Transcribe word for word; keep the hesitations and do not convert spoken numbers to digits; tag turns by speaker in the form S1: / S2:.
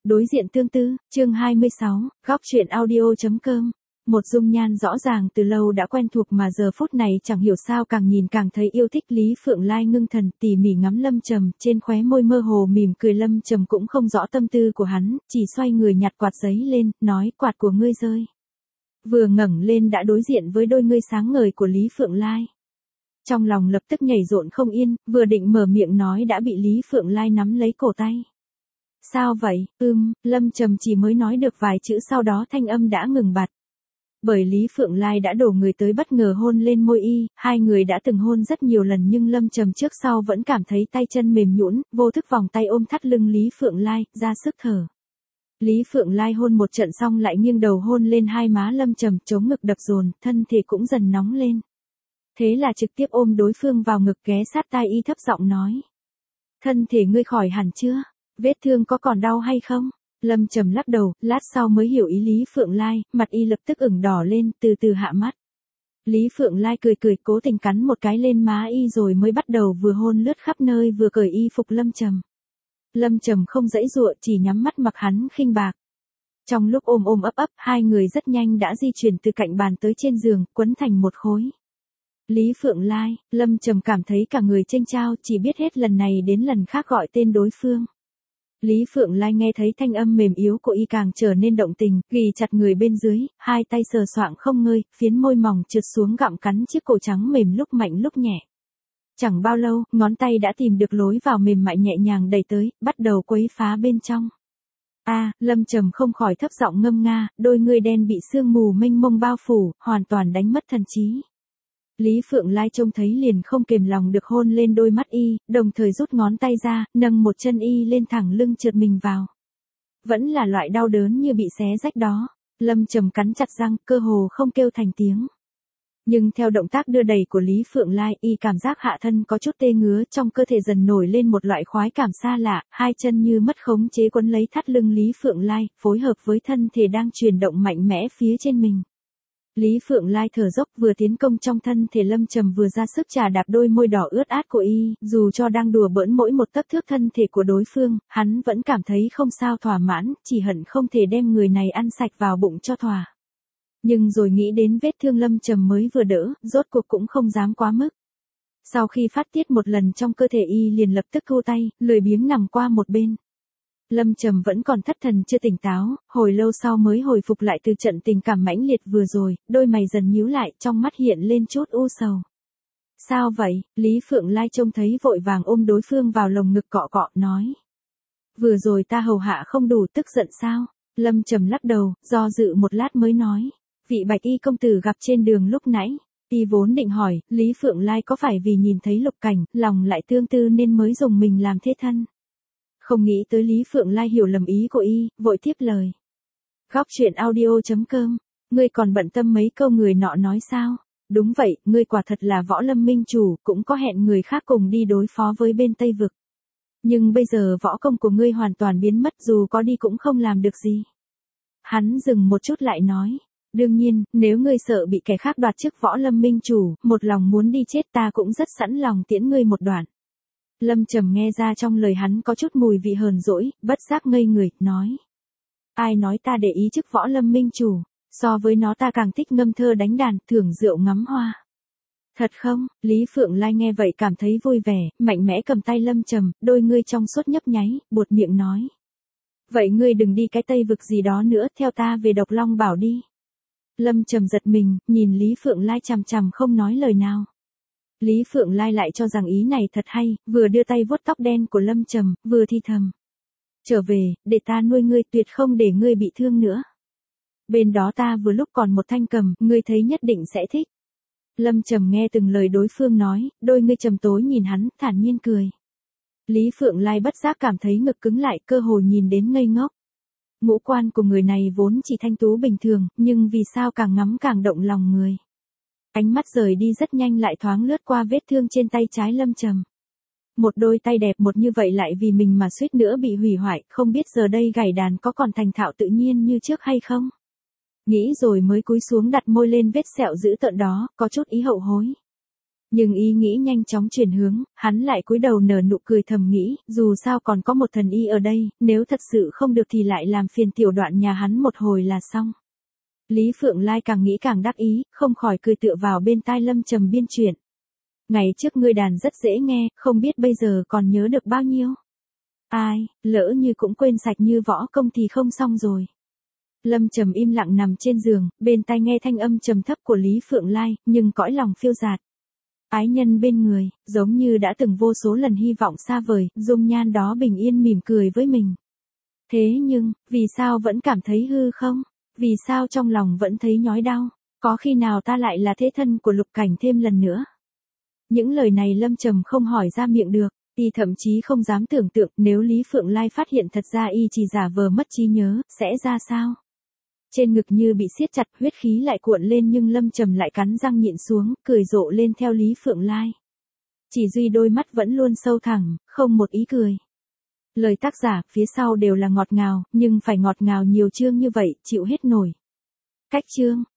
S1: Đối diện tương tư, chương hai mươi sáu, góc truyện audio.com. Một dung nhan rõ ràng từ lâu đã quen thuộc mà giờ phút này chẳng hiểu sao càng nhìn càng thấy yêu thích. Lý Phượng Lai ngưng thần tỉ mỉ ngắm Lâm Trầm, trên khóe môi mơ hồ mỉm cười. Lâm Trầm cũng không rõ tâm tư của hắn, chỉ xoay người nhặt quạt giấy lên, nói quạt của ngươi rơi. Vừa ngẩng lên đã đối diện với đôi ngươi sáng ngời của Lý Phượng Lai. Trong lòng lập tức nhảy rộn không yên, vừa định mở miệng nói đã bị Lý Phượng Lai nắm lấy cổ tay. Sao vậy? Ưm, Lâm Trầm chỉ mới nói được vài chữ sau đó thanh âm đã ngừng bặt. Bởi Lý Phượng Lai đã đổ người tới bất ngờ hôn lên môi y, hai người đã từng hôn rất nhiều lần nhưng Lâm Trầm trước sau vẫn cảm thấy tay chân mềm nhũn, vô thức vòng tay ôm thắt lưng Lý Phượng Lai, ra sức thở. Lý Phượng Lai hôn một trận xong lại nghiêng đầu hôn lên hai má Lâm Trầm, chống ngực đập dồn, thân thể cũng dần nóng lên. Thế là trực tiếp ôm đối phương vào ngực ghé sát tai y thấp giọng nói. Thân thể ngươi khỏi hẳn chưa? Vết thương có còn đau hay không? Lâm Trầm lắc đầu, lát sau mới hiểu ý Lý Phượng Lai, mặt y lập tức ửng đỏ lên, từ từ hạ mắt. Lý Phượng Lai cười cười, cố tình cắn một cái lên má y rồi mới bắt đầu vừa hôn lướt khắp nơi vừa cởi y phục Lâm Trầm. Lâm Trầm không dãy dụa, chỉ nhắm mắt mặc hắn khinh bạc. Trong lúc ôm ôm ấp ấp, hai người rất nhanh đã di chuyển từ cạnh bàn tới trên giường, quấn thành một khối. Lý Phượng Lai, Lâm Trầm cảm thấy cả người chênh chao, chỉ biết hết lần này đến lần khác gọi tên đối phương. Lý Phượng Lai nghe thấy thanh âm mềm yếu của y càng trở nên động tình, ghì chặt người bên dưới, hai tay sờ soạng không ngơi, phiến môi mỏng trượt xuống gặm cắn chiếc cổ trắng mềm lúc mạnh lúc nhẹ. Chẳng bao lâu, ngón tay đã tìm được lối vào mềm mại nhẹ nhàng đẩy tới, bắt đầu quấy phá bên trong. A, à, Lâm Trầm không khỏi thấp giọng ngâm nga, đôi ngươi đen bị sương mù mênh mông bao phủ, hoàn toàn đánh mất thần trí. Lý Phượng Lai trông thấy liền không kềm lòng được hôn lên đôi mắt y, đồng thời rút ngón tay ra, nâng một chân y lên thẳng lưng trượt mình vào. Vẫn là loại đau đớn như bị xé rách đó. Lâm Trầm cắn chặt răng, cơ hồ không kêu thành tiếng. Nhưng theo động tác đưa đẩy của Lý Phượng Lai, y cảm giác hạ thân có chút tê ngứa, trong cơ thể dần nổi lên một loại khoái cảm xa lạ, hai chân như mất khống chế quấn lấy thắt lưng Lý Phượng Lai, phối hợp với thân thể đang chuyển động mạnh mẽ phía trên mình. Lý Phượng Lai thở dốc vừa tiến công trong thân thể Lâm Trầm vừa ra sức chà đạp đôi môi đỏ ướt át của y, dù cho đang đùa bỡn mỗi một tấc thước thân thể của đối phương, hắn vẫn cảm thấy không sao thỏa mãn, chỉ hận không thể đem người này ăn sạch vào bụng cho thỏa. Nhưng rồi nghĩ đến vết thương Lâm Trầm mới vừa đỡ, rốt cuộc cũng không dám quá mức. Sau khi phát tiết một lần trong cơ thể y liền lập tức thu tay, lười biếng nằm qua một bên. Lâm Trầm vẫn còn thất thần chưa tỉnh táo, hồi lâu sau mới hồi phục lại từ trận tình cảm mãnh liệt vừa rồi, đôi mày dần nhíu lại, trong mắt hiện lên chút u sầu. Sao vậy? Lý Phượng Lai trông thấy vội vàng ôm đối phương vào lồng ngực cọ cọ, nói. Vừa rồi ta hầu hạ không đủ, tức giận sao? Lâm Trầm lắc đầu, do dự một lát mới nói. Vị bạch y công tử gặp trên đường lúc nãy. Y vốn định hỏi, Lý Phượng Lai có phải vì nhìn thấy Lục Cảnh, lòng lại tương tư nên mới dùng mình làm thế thân. Không nghĩ tới Lý Phượng Lai hiểu lầm ý của y, vội tiếp lời. Góc truyện audio.com, ngươi còn bận tâm mấy câu người nọ nói sao? Đúng vậy, ngươi quả thật là võ lâm minh chủ, cũng có hẹn người khác cùng đi đối phó với bên Tây Vực. Nhưng bây giờ võ công của ngươi hoàn toàn biến mất, dù có đi cũng không làm được gì. Hắn dừng một chút lại nói. Đương nhiên, nếu ngươi sợ bị kẻ khác đoạt chức võ lâm minh chủ, một lòng muốn đi chết ta cũng rất sẵn lòng tiễn ngươi một đoạn. Lâm Trầm nghe ra trong lời hắn có chút mùi vị hờn dỗi, bất giác ngây người, nói. Ai nói ta để ý chức võ lâm minh chủ, so với nó ta càng thích ngâm thơ đánh đàn, thưởng rượu ngắm hoa. Thật không? Lý Phượng Lai nghe vậy cảm thấy vui vẻ, mạnh mẽ cầm tay Lâm Trầm, đôi ngươi trong suốt nhấp nháy, buột miệng nói. Vậy ngươi đừng đi cái Tây Vực gì đó nữa, theo ta về Độc Long Bảo đi. Lâm Trầm giật mình, nhìn Lý Phượng Lai chằm chằm không nói lời nào. Lý Phượng Lai lại cho rằng ý này thật hay, vừa đưa tay vuốt tóc đen của Lâm Trầm, vừa thi thầm. Trở về, để ta nuôi ngươi, tuyệt không để ngươi bị thương nữa. Bên đó ta vừa lúc còn một thanh cầm, ngươi thấy nhất định sẽ thích. Lâm Trầm nghe từng lời đối phương nói, đôi ngươi trầm tối nhìn hắn, thản nhiên cười. Lý Phượng Lai bất giác cảm thấy ngực cứng lại, cơ hồ nhìn đến ngây ngốc. Ngũ quan của người này vốn chỉ thanh tú bình thường, nhưng vì sao càng ngắm càng động lòng người. Ánh mắt rời đi rất nhanh lại thoáng lướt qua vết thương trên tay trái Lâm Trầm. Một đôi tay đẹp một như vậy lại vì mình mà suýt nữa bị hủy hoại, không biết giờ đây gảy đàn có còn thành thạo tự nhiên như trước hay không. Nghĩ rồi mới cúi xuống đặt môi lên vết sẹo dữ tợn đó, có chút ý hậu hối. Nhưng ý nghĩ nhanh chóng chuyển hướng, hắn lại cúi đầu nở nụ cười thầm nghĩ, dù sao còn có một thần y ở đây, nếu thật sự không được thì lại làm phiền tiểu đoạn nhà hắn một hồi là xong. Lý Phượng Lai càng nghĩ càng đắc ý, không khỏi cười tựa vào bên tai Lâm Trầm biên chuyện. Ngày trước ngươi đàn rất dễ nghe, không biết bây giờ còn nhớ được bao nhiêu. Ai, lỡ như cũng quên sạch như võ công thì không xong rồi. Lâm Trầm im lặng nằm trên giường, bên tai nghe thanh âm trầm thấp của Lý Phượng Lai, nhưng cõi lòng phiêu dạt. Ái nhân bên người, giống như đã từng vô số lần hy vọng xa vời, dung nhan đó bình yên mỉm cười với mình. Thế nhưng, vì sao vẫn cảm thấy hư không? Vì sao trong lòng vẫn thấy nhói đau? Có khi nào ta lại là thế thân của Lục Cảnh thêm lần nữa? Những lời này Lâm Trầm không hỏi ra miệng được, y thậm chí không dám tưởng tượng nếu Lý Phượng Lai phát hiện thật ra y chỉ giả vờ mất trí nhớ, sẽ ra sao? Trên ngực như bị siết chặt, huyết khí lại cuộn lên nhưng Lâm Trầm lại cắn răng nhịn xuống, cười rộ lên theo Lý Phượng Lai. Chỉ duy đôi mắt vẫn luôn sâu thẳm, không một ý cười. Lời tác giả phía sau đều là ngọt ngào, nhưng phải ngọt ngào nhiều chương như vậy, chịu hết nổi. Cách chương